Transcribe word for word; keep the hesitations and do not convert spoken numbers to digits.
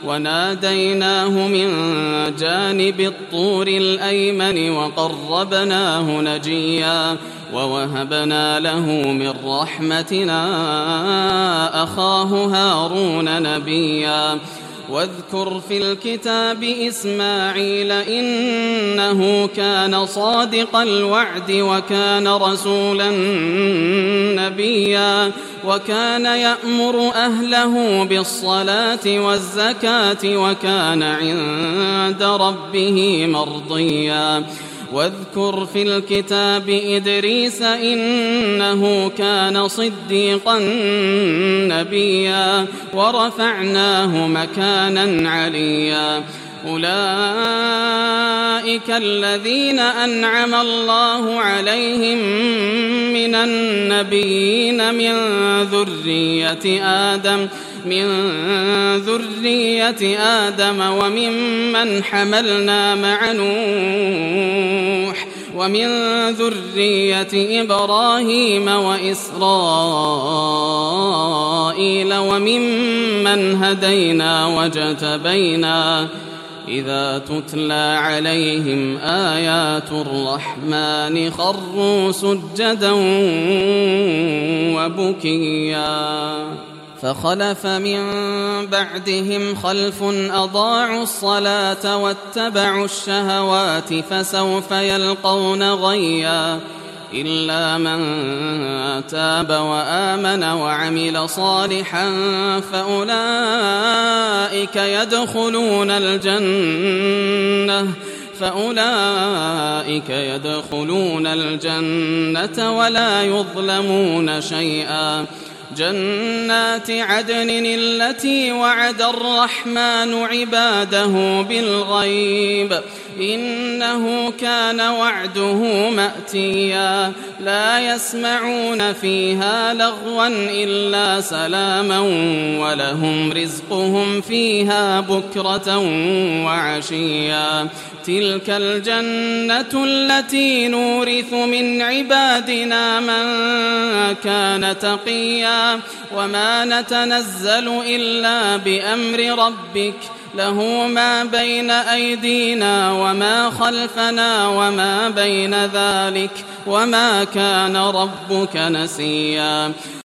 وناديناه من جانب الطور الأيمن وقربناه نجيا ووهبنا له من رحمتنا أخاه هارون نبيا واذكر في الكتاب إسماعيل إنه كان صادق الوعد وكان رسولا نبيا وكان يأمر أهله بالصلاة والزكاة وكان عند ربه مرضيا واذكر في الكتاب إدريس إنه كان صديقا نبيا ورفعناه مكانا عليا أولئك الذين أنعم الله عليهم من النبيين من ذرية آدم من ذرية آدم وممن حملنا مع نوح ومن ذرية إبراهيم وإسرائيل وممن هدينا واجتبينا إذا تتلى عليهم آيات الرحمن خروا سجدا وبكيا فخلف من بعدهم خلف أضاعوا الصلاة واتبعوا الشهوات فسوف يلقون غيا إلا من تاب وآمن وعمل صالحا فأولئك يدخلون الجنة فأولئك يدخلون الجنة ولا يظلمون شيئا جنات عدن التي وعد الرحمن عباده بالغيب إنه كان وعده مأتيا لا يسمعون فيها لغوا إلا سلاما ولهم رزقهم فيها بكرة وعشيا تلك الجنة التي نورث من عبادنا من كان تقيا وما نتنزل إلا بأمر ربك له ما بين أيدينا وما خلفنا وما بين ذلك وما كان ربك نسيا